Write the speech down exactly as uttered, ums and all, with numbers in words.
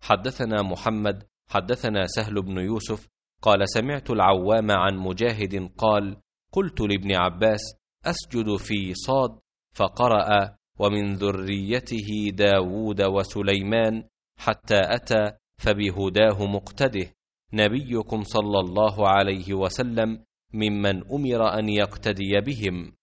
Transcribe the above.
حدثنا محمد حدثنا سهل بن يوسف قال سمعت العوام عن مجاهد قال قلت لابن عباس أسجد في صاد فقرأ ومن ذريته داود وسليمان حتى أتى فبهداه مقتده. نبيكم صلى الله عليه وسلم ممن أمر أن يقتدي بهم.